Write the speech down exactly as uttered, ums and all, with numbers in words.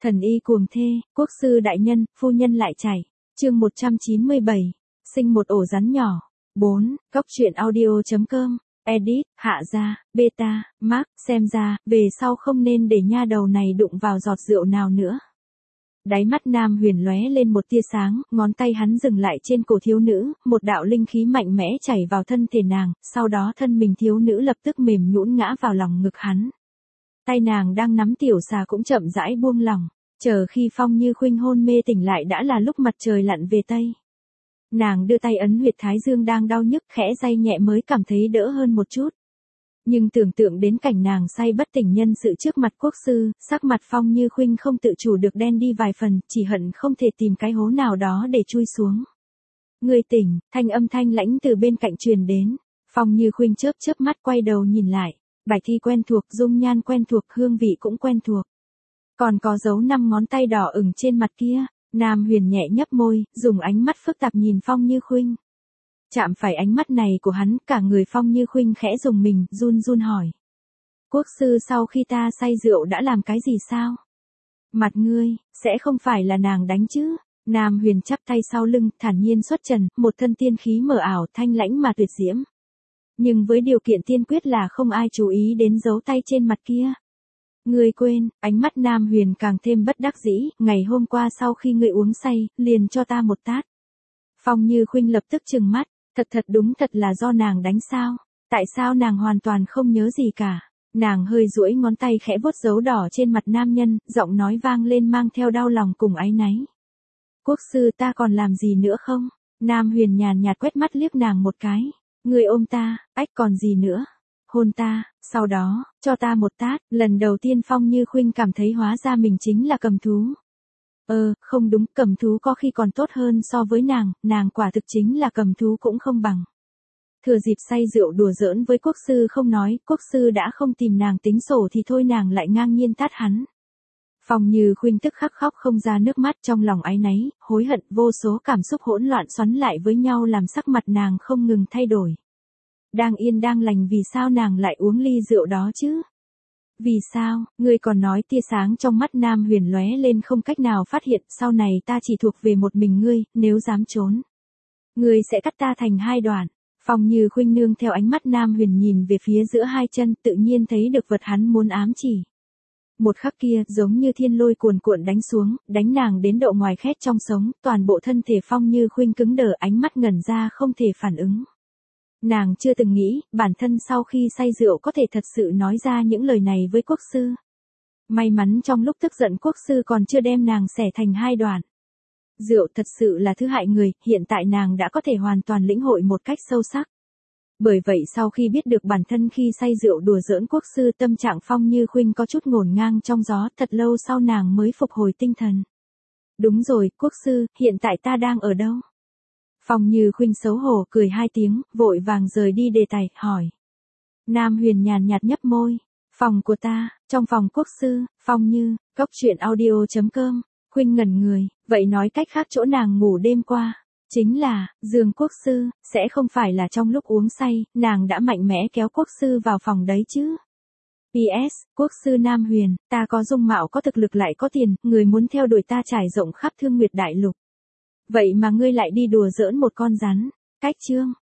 Thần y cuồng thê, quốc sư đại nhân, phu nhân lại chảy. Chương một trăm chín mươi bảy. Sinh một ổ rắn nhỏ. bốn. Góc truyện audio.com. Edit, hạ ra, beta, mark, xem ra, về sau không nên để nha đầu này đụng vào giọt rượu nào nữa. Đáy mắt Nam Huyền lóe lên một tia sáng, ngón tay hắn dừng lại trên cổ thiếu nữ, một đạo linh khí mạnh mẽ chảy vào thân thể nàng, sau đó thân mình thiếu nữ lập tức mềm nhũn ngã vào lòng ngực hắn. Tay nàng đang nắm tiểu xà cũng chậm rãi buông lỏng, chờ khi Phong Như Khuynh hôn mê tỉnh lại đã là lúc mặt trời lặn về tây. Nàng đưa tay ấn huyệt thái dương đang đau nhức khẽ day nhẹ mới cảm thấy đỡ hơn một chút. Nhưng tưởng tượng đến cảnh nàng say bất tỉnh nhân sự trước mặt quốc sư, sắc mặt Phong Như Khuynh không tự chủ được đen đi vài phần, chỉ hận không thể tìm cái hố nào đó để chui xuống. Người tỉnh, thanh âm thanh lãnh từ bên cạnh truyền đến. Phong Như Khuynh chớp chớp mắt quay đầu nhìn lại, bạch thi quen thuộc, dung nhan quen thuộc, hương vị cũng quen thuộc. Còn có dấu năm ngón tay đỏ ửng trên mặt kia. Nam Huyền nhẹ nhấp môi, dùng ánh mắt phức tạp nhìn Phong Như Khuynh. Chạm phải ánh mắt này của hắn, cả người Phong Như Khuynh khẽ rùng mình, run run hỏi. Quốc sư sau khi ta say rượu đã làm cái gì sao? Mặt ngươi, sẽ không phải là nàng đánh chứ? Nam Huyền chắp tay sau lưng, thản nhiên xuất trần, một thân tiên khí mờ ảo, thanh lãnh mà tuyệt diễm. Nhưng với điều kiện tiên quyết là không ai chú ý đến dấu tay trên mặt kia. Ngươi quên, ánh mắt Nam Huyền càng thêm bất đắc dĩ, ngày hôm qua sau khi ngươi uống say, liền cho ta một tát. Phong Như Khuynh lập tức trừng mắt, thật thật đúng thật là do nàng đánh sao? Tại sao nàng hoàn toàn không nhớ gì cả? Nàng hơi duỗi ngón tay khẽ vuốt dấu đỏ trên mặt nam nhân, giọng nói vang lên mang theo đau lòng cùng áy náy. Quốc sư ta còn làm gì nữa không? Nam Huyền nhàn nhạt quét mắt liếc nàng một cái. Ngươi ôm ta, ách còn gì nữa? Hôn ta, sau đó, cho ta một tát. Lần đầu tiên Phong Như Khuynh cảm thấy hóa ra mình chính là cầm thú. Ờ, không đúng, cầm thú có khi còn tốt hơn so với nàng, nàng quả thực chính là cầm thú cũng không bằng. Thừa dịp say rượu đùa giỡn với quốc sư không nói, quốc sư đã không tìm nàng tính sổ thì thôi nàng lại ngang nhiên tát hắn. Phong Như Khuynh tức khắc khóc không ra nước mắt, trong lòng áy náy, hối hận, vô số cảm xúc hỗn loạn xoắn lại với nhau làm sắc mặt nàng không ngừng thay đổi. Đang yên đang lành vì sao nàng lại uống ly rượu đó chứ? Vì sao, ngươi còn nói tia sáng trong mắt Nam Huyền lóe lên không cách nào phát hiện, sau này ta chỉ thuộc về một mình ngươi, nếu dám trốn. Ngươi sẽ cắt ta thành hai đoạn. Phong Như Khuynh nương theo ánh mắt Nam Huyền nhìn về phía giữa hai chân, tự nhiên thấy được vật hắn muốn ám chỉ. Một khắc kia, giống như thiên lôi cuồn cuộn đánh xuống, đánh nàng đến độ ngoài khét trong sống, toàn bộ thân thể Phong Như Khuynh cứng đờ, ánh mắt ngẩn ra không thể phản ứng. Nàng chưa từng nghĩ, bản thân sau khi say rượu có thể thật sự nói ra những lời này với quốc sư. May mắn trong lúc tức giận quốc sư còn chưa đem nàng xẻ thành hai đoạn. Rượu thật sự là thứ hại người, hiện tại nàng đã có thể hoàn toàn lĩnh hội một cách sâu sắc. Bởi vậy sau khi biết được bản thân khi say rượu đùa giỡn quốc sư, tâm trạng Phong Như Khuynh có chút ngổn ngang trong gió, thật lâu sau nàng mới phục hồi tinh thần. Đúng rồi, quốc sư, hiện tại ta đang ở đâu? Phong Như Khuynh xấu hổ cười hai tiếng, vội vàng rời đi đề tài, hỏi. Nam Huyền nhàn nhạt nhấp môi. Phòng của ta, trong phòng quốc sư. Phong Như, góc truyện audio.com. Khuynh ngẩn người, vậy nói cách khác chỗ nàng ngủ đêm qua. Chính là, giường quốc sư, sẽ không phải là trong lúc uống say, nàng đã mạnh mẽ kéo quốc sư vào phòng đấy chứ. pê ét, quốc sư Nam Huyền, ta có dung mạo có thực lực lại có tiền, người muốn theo đuổi ta trải rộng khắp Thương Nguyệt Đại Lục. Vậy mà ngươi lại đi đùa giỡn một con rắn. Cách chương.